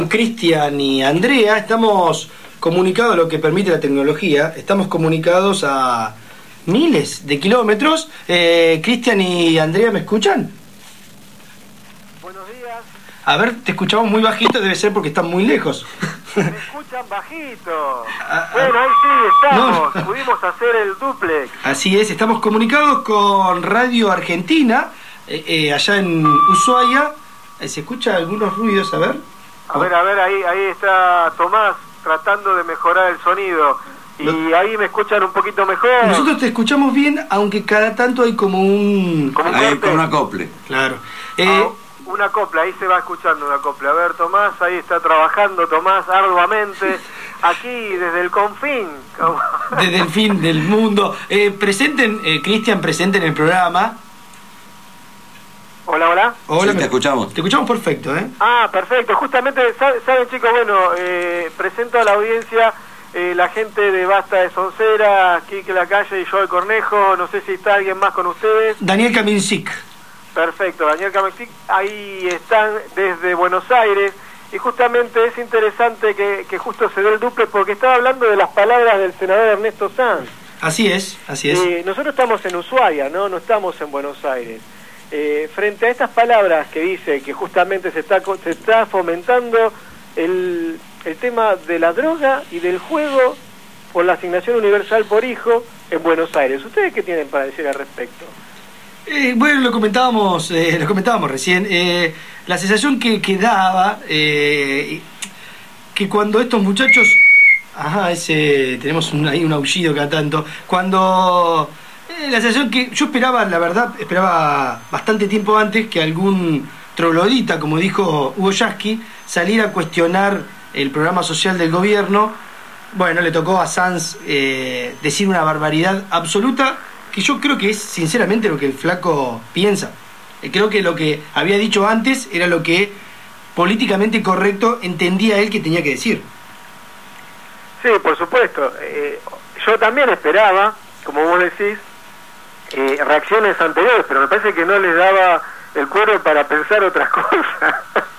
Cristian y Andrea, estamos comunicados, lo que permite la tecnología, estamos comunicados a miles de kilómetros. Cristian y Andrea, ¿me escuchan? Buenos días. A ver, te escuchamos muy bajito, debe ser porque están muy lejos. Me escuchan bajito. Bueno, ahí sí estamos, no. Pudimos hacer el duplex. Así es, estamos comunicados con Radio Argentina, allá en Ushuaia. ¿Se escucha algunos ruidos? A ver. A ver, ahí está Tomás tratando de mejorar el sonido. Y ahí me escuchan un poquito mejor. Nosotros te escuchamos bien, aunque cada tanto hay como un... Hay un acople. Claro. Una copla, ahí se va escuchando una copla. A ver, Tomás, ahí está trabajando Tomás arduamente, aquí desde el confín. Desde el fin del mundo. Cristian, presente en el programa. Hola, hola. Hola, sí, te escuchamos. Te escuchamos perfecto, ¿eh? Ah, perfecto. Justamente, saben chicos, bueno, presento a la audiencia la gente de Basta de Soncera, Quique Lacalle y Joel Cornejo. No sé si está alguien más con ustedes. Daniel Kaminsik. Perfecto, Daniel Kaminsik. Ahí están desde Buenos Aires. Y justamente es interesante que justo se dé el duple porque estaba hablando de las palabras del senador Ernesto Sanz. Así es. Nosotros estamos en Ushuaia, no estamos en Buenos Aires. Frente a estas palabras que dice que justamente se está fomentando el tema de la droga y del juego por la asignación universal por hijo en Buenos Aires. ¿Ustedes qué tienen para decir al respecto? Bueno, lo comentábamos recién. La sensación que daba que cuando estos muchachos... tenemos ahí un aullido cada tanto. Cuando... la sensación que yo esperaba, la verdad, esperaba bastante tiempo antes que algún troglodita, como dijo Hugo Yasky, saliera a cuestionar el programa social del gobierno. Bueno, le tocó a Sanz decir una barbaridad absoluta, que yo creo que es sinceramente lo que el flaco piensa. Creo que lo que había dicho antes era lo que políticamente correcto entendía él que tenía que decir. Sí, por supuesto. Yo también esperaba, como vos decís, reacciones anteriores, pero me parece que no les daba el cuero para pensar otras cosas.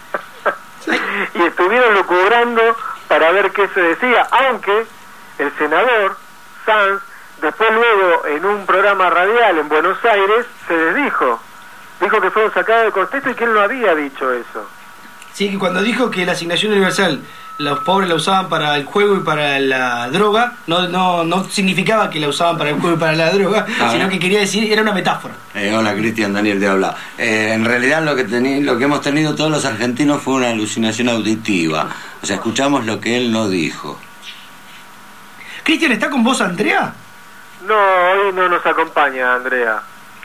Y estuvieron lucubrando para ver qué se decía, aunque el senador Sanz después luego en un programa radial en Buenos Aires se desdijo, dijo que fueron sacados de contexto y que él no había dicho eso. Sí, que cuando dijo que la asignación universal los pobres la usaban para el juego y para la droga, no significaba que la usaban para el juego y para la droga, sino que quería decir, era una metáfora. Hola Cristian, Daniel te habla. En realidad lo que hemos tenido todos los argentinos fue una alucinación auditiva. O sea, escuchamos lo que él no dijo. Cristian, ¿está con vos Andrea? No, hoy no nos acompaña Andrea.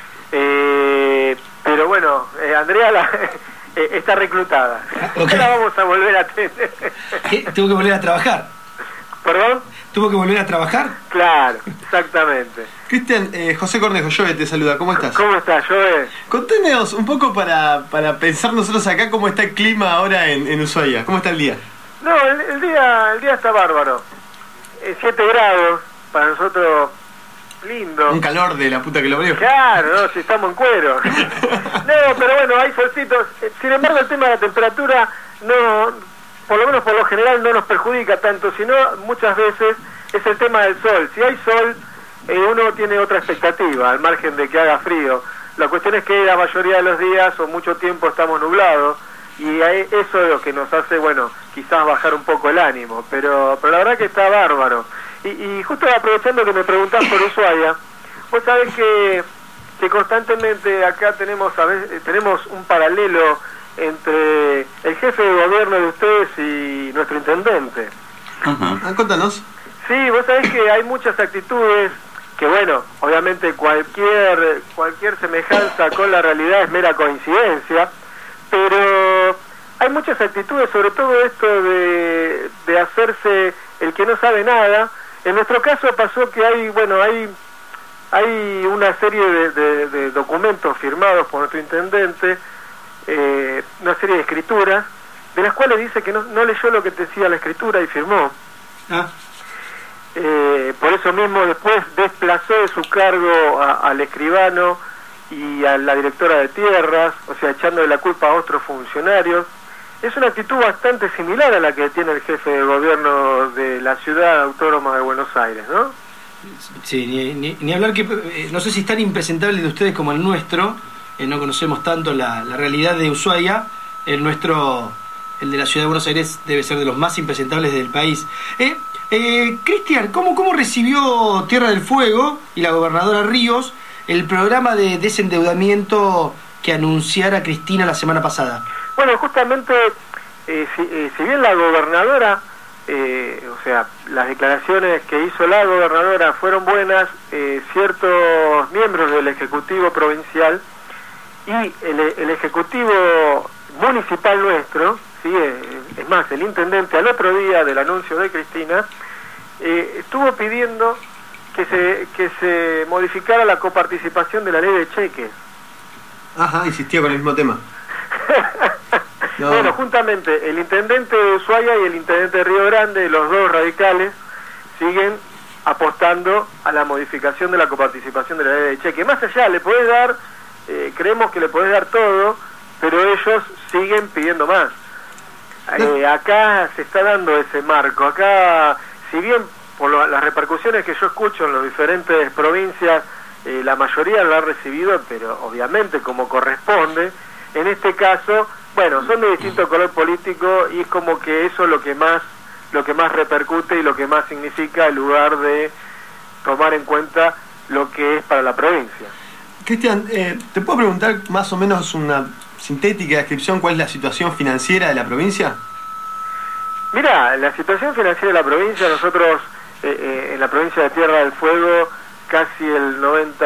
Pero bueno, Andrea está reclutada. Okay. La vamos a volver a tener. ¿Tuvo que volver a trabajar? ¿Perdón? ¿Tuvo que volver a trabajar? Claro, exactamente. Cristian, José Cornejo, Joel te saluda, ¿cómo estás? ¿Cómo estás, Joel? Conténenos un poco para pensar nosotros acá cómo está el clima ahora en Ushuaia, ¿cómo está el día? No, el día está bárbaro. 7 grados, para nosotros lindo. Un calor de la puta que lo abrió. Claro, no, si estamos en cuero. No, pero bueno, hay solcitos. Sin embargo, el tema de la temperatura no, por lo menos por lo general no nos perjudica tanto, sino muchas veces es el tema del sol. Si hay sol, uno tiene otra expectativa, al margen de que haga frío. La cuestión es que la mayoría de los días o mucho tiempo estamos nublados y eso es lo que nos hace, bueno, quizás bajar un poco el ánimo, pero la verdad que está bárbaro. Y justo aprovechando que me preguntás por Ushuaia, vos sabés que constantemente acá tenemos un paralelo entre el jefe de gobierno de ustedes y nuestro intendente. Contanos. Sí, vos sabés que hay muchas actitudes que, bueno, obviamente cualquier semejanza con la realidad es mera coincidencia, pero hay muchas actitudes, sobre todo esto de hacerse el que no sabe nada. En nuestro caso pasó que hay una serie de documentos firmados por nuestro intendente, una serie de escrituras, de las cuales dice que no leyó lo que decía la escritura y firmó. Por eso mismo después desplazó de su cargo al escribano y a la directora de tierras, o sea, echándole la culpa a otros funcionarios. es una actitud bastante similar a la que tiene el jefe de gobierno de la ciudad autónoma de Buenos Aires, ¿no? Sí, ni hablar que no sé si es tan impresentable de ustedes como el nuestro, no conocemos tanto la realidad de Ushuaia, el de la ciudad de Buenos Aires debe ser de los más impresentables del país. Cristian, ¿cómo recibió Tierra del Fuego y la gobernadora Ríos el programa de desendeudamiento que anunciara Cristina la semana pasada? Bueno, justamente, si bien la gobernadora, o sea, las declaraciones que hizo la gobernadora fueron buenas, ciertos miembros del Ejecutivo Provincial y el Ejecutivo Municipal nuestro, ¿sí? Es más, el intendente al otro día del anuncio de Cristina, estuvo pidiendo que se modificara la coparticipación de la ley de cheques. Ajá, insistió con el mismo tema. No. Bueno, juntamente el intendente de Ushuaia y el intendente de Río Grande, los dos radicales, siguen apostando a la modificación de la coparticipación de la ley de cheque. Más allá, le podés dar, creemos que le podés dar todo, pero ellos siguen pidiendo más. Acá se está dando ese marco. Acá, si bien por las repercusiones que yo escucho en las diferentes provincias, la mayoría lo ha recibido, pero obviamente como corresponde. En este caso, bueno, son de distinto color político y es como que eso es lo que más repercute y lo que más significa en lugar de tomar en cuenta lo que es para la provincia. Cristian, ¿te puedo preguntar más o menos una sintética descripción cuál es la situación financiera de la provincia? Mira, la situación financiera de la provincia, nosotros en la provincia de Tierra del Fuego, casi el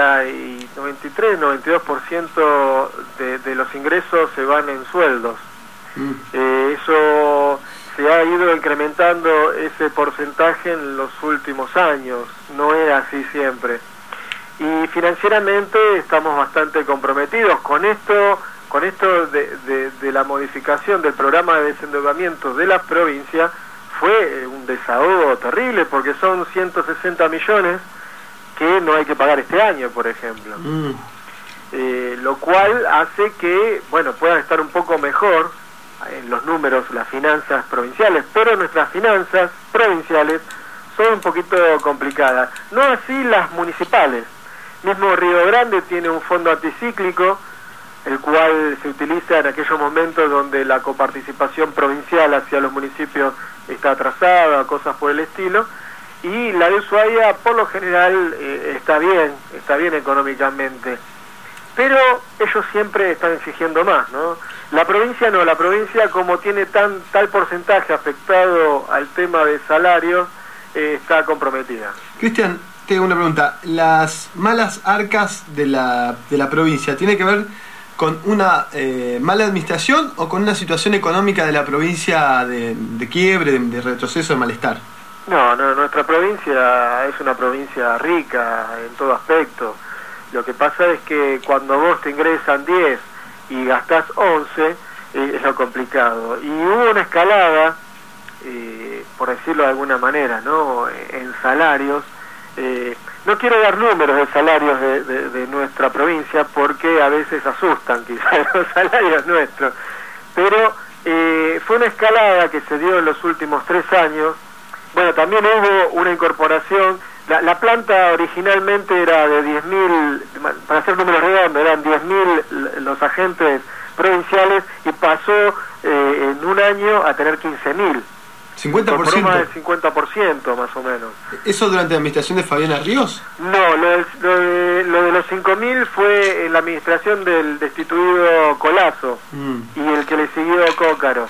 92% de los ingresos se van en sueldos. Eso se ha ido incrementando ese porcentaje en los últimos años, no era así siempre. Y financieramente estamos bastante comprometidos con esto de la modificación del programa de desendeudamiento de la provincia. Fue un desahogo terrible porque son 160 millones que no hay que pagar este año, por ejemplo. Lo cual hace que, bueno, puedan estar un poco mejor en los números las finanzas provinciales, pero nuestras finanzas provinciales son un poquito complicadas. No así las municipales. Mismo Río Grande tiene un fondo anticíclico, el cual se utiliza en aquellos momentos donde la coparticipación provincial hacia los municipios está atrasada, cosas por el estilo, y la de Ushuaia por lo general está bien económicamente, pero ellos siempre están exigiendo más, ¿no? La provincia no, la provincia como tiene tal porcentaje afectado al tema de salarios, está comprometida. Cristian, te hago una pregunta. ¿Las malas arcas de la provincia tiene que ver con una mala administración o con una situación económica de la provincia de quiebre, de retroceso, de malestar? No, nuestra provincia es una provincia rica en todo aspecto. Lo que pasa es que cuando vos te ingresan 10 y gastás 11, es lo complicado. Y hubo una escalada, por decirlo de alguna manera, ¿no?, en salarios. No quiero dar números de salarios de nuestra provincia porque a veces asustan quizás los salarios nuestros, pero fue una escalada que se dio en los últimos 3 años. Bueno, también hubo una incorporación. La planta originalmente era de 10.000, para hacer números redondos, eran 10.000 los agentes provinciales y pasó en un año a tener 15.000. 50%. Más del 50% más o menos. ¿Eso durante la administración de Fabiana Ríos? No, lo de los 5.000 fue en la administración del destituido Colazo y el que le siguió Cócaro.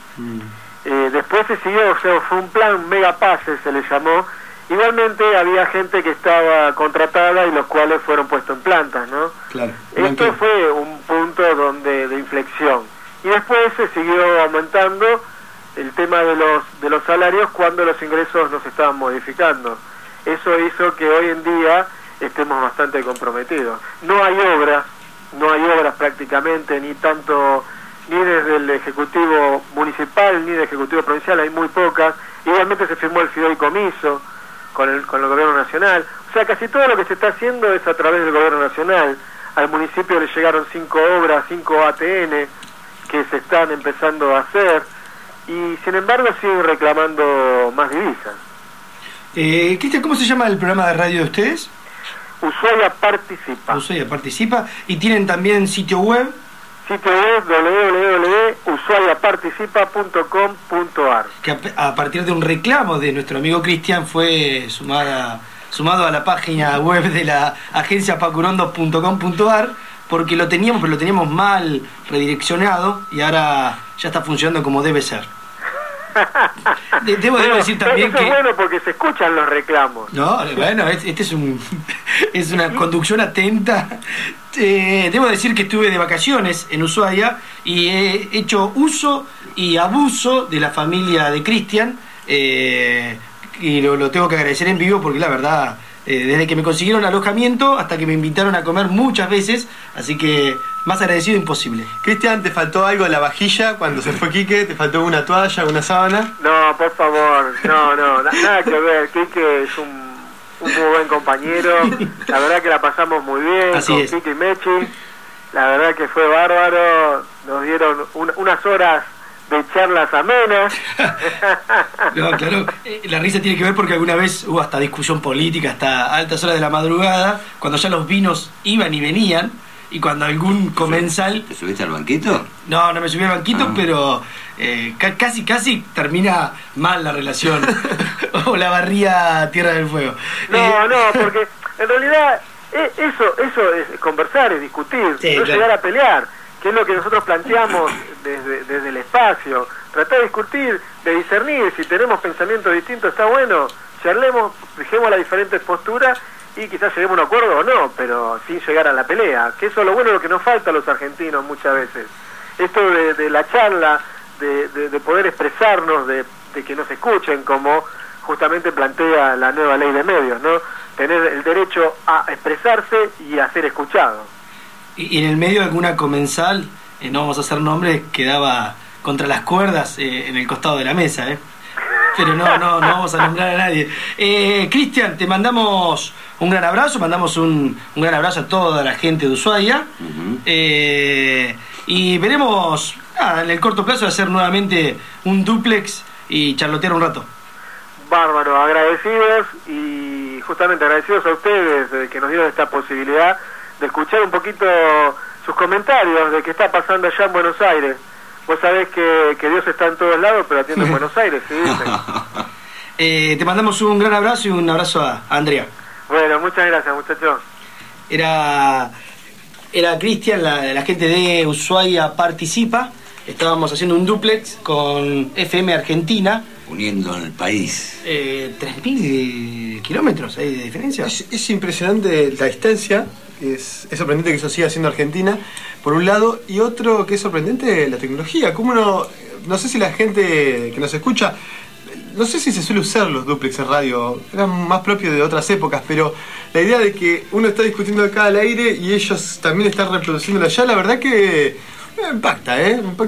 Después se siguió, o sea, fue un plan megapase, se le llamó. Igualmente había gente que estaba contratada y los cuales fueron puestos en plantas, ¿no? Claro. Esto fue un punto de inflexión. Y después se siguió aumentando el tema de los salarios cuando los ingresos nos estaban modificando. Eso hizo que hoy en día estemos bastante comprometidos. No hay obras prácticamente, ni desde el Ejecutivo Municipal ni del Ejecutivo Provincial, hay muy pocas. Igualmente se firmó el fideicomiso con el Gobierno Nacional. O sea, casi todo lo que se está haciendo es a través del Gobierno Nacional. Al municipio le llegaron 5 obras, 5 ATN, que se están empezando a hacer, y sin embargo siguen reclamando más divisas. Cristian, ¿cómo se llama el programa de radio de ustedes? Ushuaia Participa. Ushuaia Participa. Y tienen también sitio web. Sitio web www.ushuaiaparticipa.com.ar, que a partir de un reclamo de nuestro amigo Cristian fue sumado a la página web de la agencia pacurondo.com.ar, porque lo teníamos mal redireccionado y ahora ya está funcionando como debe ser. Debo decir también eso que... es bueno porque se escuchan los reclamos. No, bueno, este es una conducción atenta. Debo decir que estuve de vacaciones en Ushuaia y he hecho uso y abuso de la familia de Cristian, y lo tengo que agradecer en vivo porque la verdad, desde que me consiguieron alojamiento hasta que me invitaron a comer muchas veces, así que más agradecido imposible. Cristian, ¿te faltó algo de la vajilla cuando se fue Quique? ¿Te faltó una toalla, una sábana? No, por favor, nada que ver. Quique es un muy buen compañero, la verdad que la pasamos muy bien. Así con es. Quique y Mechi, la verdad que fue bárbaro, nos dieron unas horas de charlas amenas. No, claro, la risa tiene que ver porque alguna vez hubo hasta discusión política hasta altas horas de la madrugada, cuando ya los vinos iban y venían, y cuando algún comensal... ¿Te subiste al banquito? No me subí al banquito, pero casi termina mal la relación. O la barría Tierra del Fuego. No, porque en realidad eso es conversar, es discutir, Sí, no claro. llegar a pelear, que es lo que nosotros planteamos desde el espacio. Tratar de discutir, de discernir, si tenemos pensamientos distintos está bueno, charlemos, dejemos las diferentes posturas y quizás lleguemos a un acuerdo o no, pero sin llegar a la pelea, que eso es lo bueno, lo que nos falta a los argentinos muchas veces. Esto de la charla, de poder expresarnos, de que nos escuchen, como justamente plantea la nueva ley de medios, ¿no? Tener el derecho a expresarse y a ser escuchado. Y en el medio de alguna comensal, no vamos a hacer nombres, quedaba contra las cuerdas en el costado de la mesa, pero no vamos a nombrar a nadie. Cristian, te mandamos un gran abrazo, mandamos un gran abrazo a toda la gente de Ushuaia. Y veremos en el corto plazo de hacer nuevamente un dúplex y charlotear un rato. Bárbaro, agradecidos y justamente agradecidos a ustedes que nos dieron esta posibilidad de escuchar un poquito sus comentarios de qué está pasando allá en Buenos Aires. Vos sabés que Dios está en todos lados, pero atiende en Buenos Aires, ¿sí? Te mandamos un gran abrazo y un abrazo a Andrea. Bueno, muchas gracias, muchachos. Era Cristian, la gente de Ushuaia Participa. Estábamos haciendo un dúplex con FM Argentina. Uniendo el país. 3.000 kilómetros hay de diferencia. Es impresionante la distancia, es sorprendente que eso siga siendo Argentina, por un lado, y otro que es sorprendente, la tecnología. Como no sé si la gente que nos escucha, no sé si se suele usar los duplex en radio, eran más propios de otras épocas, pero la idea de que uno está discutiendo acá al aire y ellos también están reproduciéndolo allá, la verdad que me impacta,